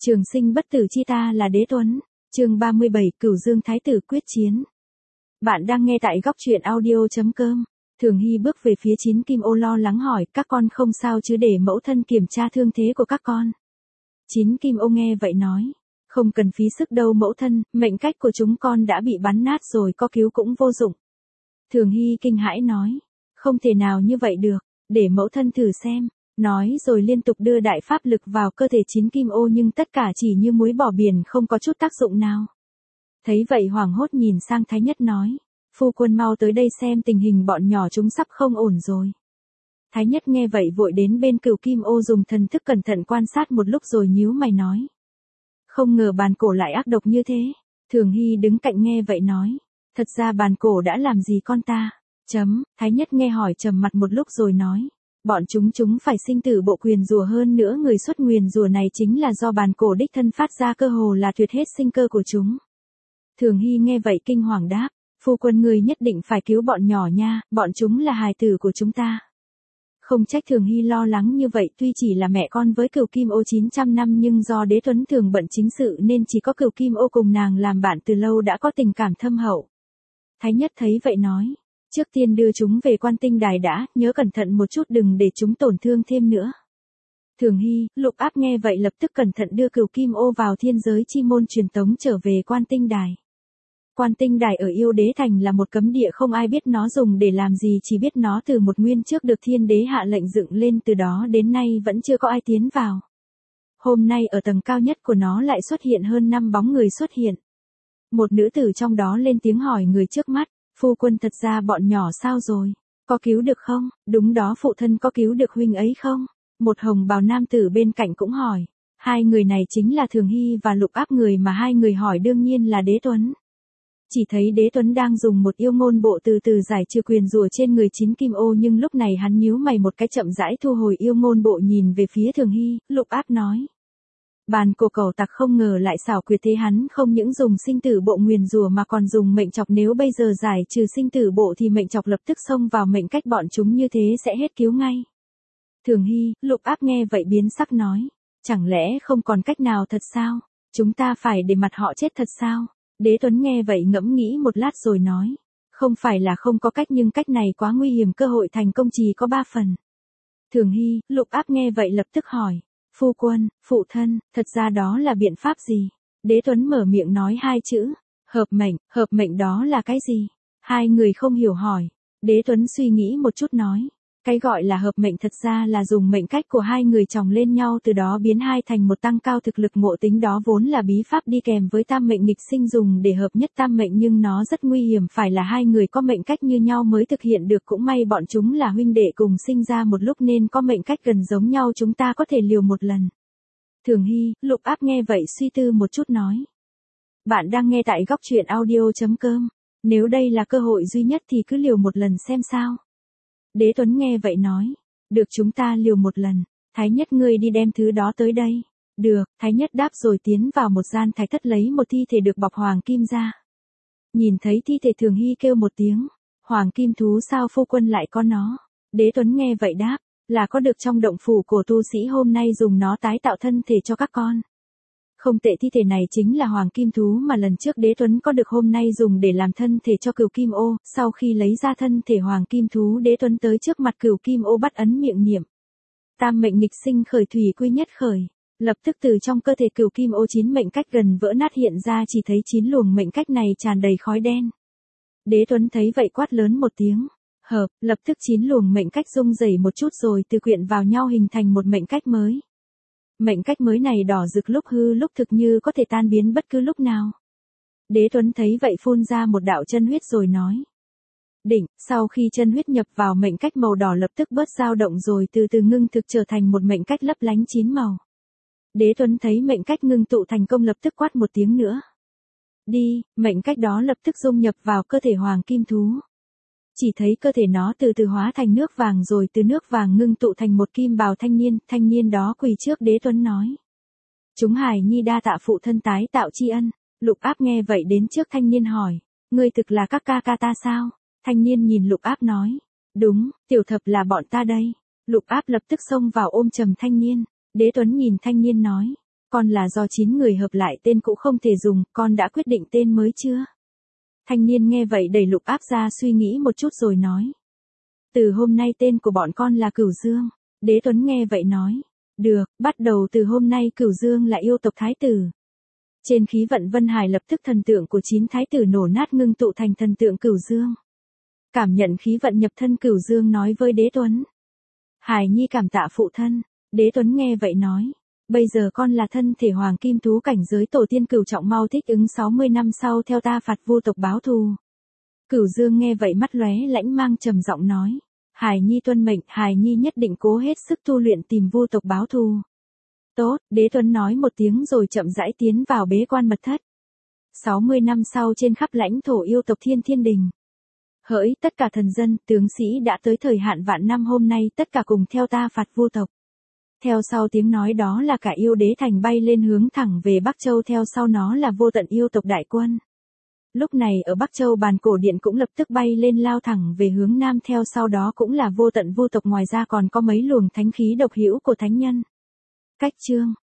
Trường sinh bất tử chi ta là Đế Tuấn. Chương 37, Cửu Dương Thái tử quyết chiến. Bạn đang nghe tại góc truyện audio.com. Thường Hy bước về phía Chín Kim Ô lo lắng hỏi, các con không sao chứ, để mẫu thân kiểm tra thương thế của các con. Chín Kim Ô nghe vậy nói, không cần phí sức đâu mẫu thân, mệnh cách của chúng con đã bị bắn nát rồi, có cứu cũng vô dụng. Thường Hy kinh hãi nói, không thể nào như vậy được, để mẫu thân thử xem. Nói rồi liên tục đưa đại pháp lực vào cơ thể Chín Kim Ô, nhưng tất cả chỉ như muối bỏ biển, không có chút tác dụng nào. Thấy vậy hoảng hốt nhìn sang Thái Nhất nói, phu quân mau tới đây xem tình hình bọn nhỏ chúng sắp không ổn rồi. Thái Nhất nghe vậy vội đến bên Cửu Kim Ô dùng thần thức cẩn thận quan sát một lúc rồi nhíu mày nói, không ngờ bàn cổ lại ác độc như thế. Thường Hy đứng cạnh nghe vậy nói, thật ra bàn cổ đã làm gì con ta? Thái Nhất nghe hỏi trầm mặt một lúc rồi nói, bọn chúng phải sinh tử bộ nguyền rủa, hơn nữa người xuất nguyền rủa này chính là do bàn cổ đích thân phát ra, cơ hồ là tuyệt hết sinh cơ của chúng. Thường Hy nghe vậy kinh hoàng đáp, phu quân người nhất định phải cứu bọn nhỏ nha, bọn chúng là hài tử của chúng ta. Không trách Thường Hy lo lắng như vậy, tuy chỉ là mẹ con với Cửu Kim Ô 900 năm nhưng do Đế Tuấn thường bận chính sự nên chỉ có Cửu Kim Ô cùng nàng làm bạn từ lâu, đã có tình cảm thâm hậu. Thái Nhất thấy vậy nói, trước tiên đưa chúng về Quan Tinh Đài đã, nhớ cẩn thận một chút đừng để chúng tổn thương thêm nữa. Thường Hy, Lục Áp nghe vậy lập tức cẩn thận đưa Cửu Kim Ô vào thiên giới chi môn truyền tống trở về Quan Tinh Đài. Quan Tinh Đài ở Yêu Đế Thành là một cấm địa, không ai biết nó dùng để làm gì, chỉ biết nó từ một nguyên trước được Thiên Đế hạ lệnh dựng lên, từ đó đến nay vẫn chưa có ai tiến vào. Hôm nay ở tầng cao nhất của nó lại xuất hiện hơn 5 bóng người xuất hiện. Một nữ tử trong đó lên tiếng hỏi người trước mắt, phu quân thật ra bọn nhỏ sao rồi? Có cứu được không? Đúng đó phụ thân, có cứu được huynh ấy không? Một hồng bào nam tử bên cạnh cũng hỏi. Hai người này chính là Thường Hy và Lục Áp, người mà hai người hỏi đương nhiên là Đế Tuấn. Chỉ thấy Đế Tuấn đang dùng một yêu ngôn bộ từ từ giải trừ nguyền rủa trên người Chín Kim Ô, nhưng lúc này hắn nhíu mày một cái, chậm rãi thu hồi yêu ngôn bộ, nhìn về phía Thường Hy. Lục Áp nói, bàn cổ cẩu tặc không ngờ lại xảo quyệt thế, hắn không những dùng sinh tử bộ nguyền rủa mà còn dùng mệnh chọc, nếu bây giờ giải trừ sinh tử bộ thì mệnh chọc lập tức xông vào mệnh cách bọn chúng, như thế sẽ hết cứu ngay. Thường Hy, Lục Áp nghe vậy biến sắc nói, chẳng lẽ không còn cách nào thật sao? Chúng ta phải để mặt họ chết thật sao? Đế Tuấn nghe vậy ngẫm nghĩ một lát rồi nói, không phải là không có cách, nhưng cách này quá nguy hiểm, cơ hội thành công chỉ có 3 phần. Thường Hy, Lục Áp nghe vậy lập tức hỏi, phu quân, phụ thân, thật ra đó là biện pháp gì? Đế Tuấn mở miệng nói 2 chữ, hợp mệnh đó là cái gì? Hai người không hiểu hỏi. Đế Tuấn suy nghĩ một chút nói, cái gọi là hợp mệnh thật ra là dùng mệnh cách của hai người chồng lên nhau, từ đó biến hai thành một, tăng cao thực lực ngộ tính, đó vốn là bí pháp đi kèm với tam mệnh nghịch sinh dùng để hợp nhất tam mệnh, nhưng nó rất nguy hiểm, phải là hai người có mệnh cách như nhau mới thực hiện được, cũng may bọn chúng là huynh đệ cùng sinh ra một lúc nên có mệnh cách gần giống nhau, chúng ta có thể liều một lần. Thường Hy, Lục Áp nghe vậy suy tư một chút nói, bạn đang nghe tại góc truyện audio.com, nếu đây là cơ hội duy nhất thì cứ liều một lần xem sao. Đế Tuấn nghe vậy nói, được, chúng ta liều một lần. Thái Nhất, ngươi đi đem thứ đó tới đây. Được, Thái Nhất đáp rồi tiến vào một gian thạch thất lấy một thi thể được bọc hoàng kim ra. Nhìn thấy thi thể, Thường Hy kêu một tiếng, hoàng kim thú sao phu quân lại có nó? Đế Tuấn nghe vậy đáp, là có được trong động phủ của tu sĩ, hôm nay dùng nó tái tạo thân thể cho các con. Không tệ, thi thể này chính là hoàng kim thú mà lần trước Đế Tuấn có được, hôm nay dùng để làm thân thể cho Cửu Kim Ô. Sau khi lấy ra thân thể hoàng kim thú, Đế Tuấn tới trước mặt Cửu Kim Ô bắt ấn miệng niệm, tam mệnh nghịch sinh khởi, thủy quy nhất khởi. Lập tức từ trong cơ thể Cửu Kim Ô 9 mệnh cách gần vỡ nát hiện ra, chỉ thấy 9 luồng mệnh cách này tràn đầy khói đen. Đế Tuấn thấy vậy quát lớn một tiếng, hợp, lập tức 9 luồng mệnh cách rung rẩy một chút rồi từ quyện vào nhau hình thành một mệnh cách mới. Mệnh cách mới này đỏ rực, lúc hư lúc thực, như có thể tan biến bất cứ lúc nào. Đế Tuấn thấy vậy phun ra một đạo chân huyết rồi nói, định. Sau khi chân huyết nhập vào mệnh cách, màu đỏ lập tức bớt dao động rồi từ từ ngưng thực trở thành một mệnh cách lấp lánh 9 màu. Đế Tuấn thấy mệnh cách ngưng tụ thành công, lập tức quát một tiếng nữa, đi. Mệnh cách đó lập tức dung nhập vào cơ thể hoàng kim thú. Chỉ thấy cơ thể nó từ từ hóa thành nước vàng, rồi từ nước vàng ngưng tụ thành một kim bào thanh niên đó quỳ trước Đế Tuấn nói, chúng hài nhi đa tạ phụ thân tái tạo tri ân. Lục Áp nghe vậy đến trước thanh niên hỏi, ngươi thực là các ca ca ta sao? Thanh niên nhìn Lục Áp nói, đúng, tiểu thập là bọn ta đây. Lục Áp lập tức xông vào ôm chầm thanh niên. Đế Tuấn nhìn thanh niên nói, Con là do 9 người hợp lại tên cũ không thể dùng, con đã quyết định tên mới chưa? Thanh niên nghe vậy đẩy Lục Áp ra suy nghĩ một chút rồi nói. Từ hôm nay tên của bọn con là Cửu Dương. Đế Tuấn nghe vậy nói. Được, bắt đầu từ hôm nay Cửu Dương là yêu tộc thái tử. Trên khí vận Vân Hải lập tức thần tượng của 9 thái tử nổ nát ngưng tụ thành thần tượng Cửu Dương. Cảm nhận khí vận nhập thân Cửu Dương nói với Đế Tuấn. Hải Nhi cảm tạ phụ thân. Đế Tuấn nghe vậy nói. Bây giờ con là thân thể hoàng kim thú cảnh giới tổ tiên cửu trọng, mau thích ứng 60 năm sau theo ta phạt vu tộc báo thù. Cửu Dương nghe vậy mắt lóe lãnh mang trầm giọng nói. Hải Nhi tuân mệnh, Hải Nhi nhất định cố hết sức tu luyện tìm vu tộc báo thù. Tốt, Đế Tuấn nói một tiếng rồi chậm rãi tiến vào bế quan mật thất. 60 năm sau trên khắp lãnh thổ yêu tộc Thiên Thiên Đình. Hỡi tất cả thần dân, tướng sĩ đã tới thời hạn vạn năm hôm nay tất cả cùng theo ta phạt vu tộc. Theo sau tiếng nói đó là cả yêu đế thành bay lên hướng thẳng về Bắc Châu, theo sau nó là vô tận yêu tộc đại quân. Lúc này ở Bắc Châu bàn cổ điện cũng lập tức bay lên lao thẳng về hướng Nam, theo sau đó cũng là vô tận vu tộc, ngoài ra còn có mấy luồng thánh khí độc hữu của thánh nhân. Cách chương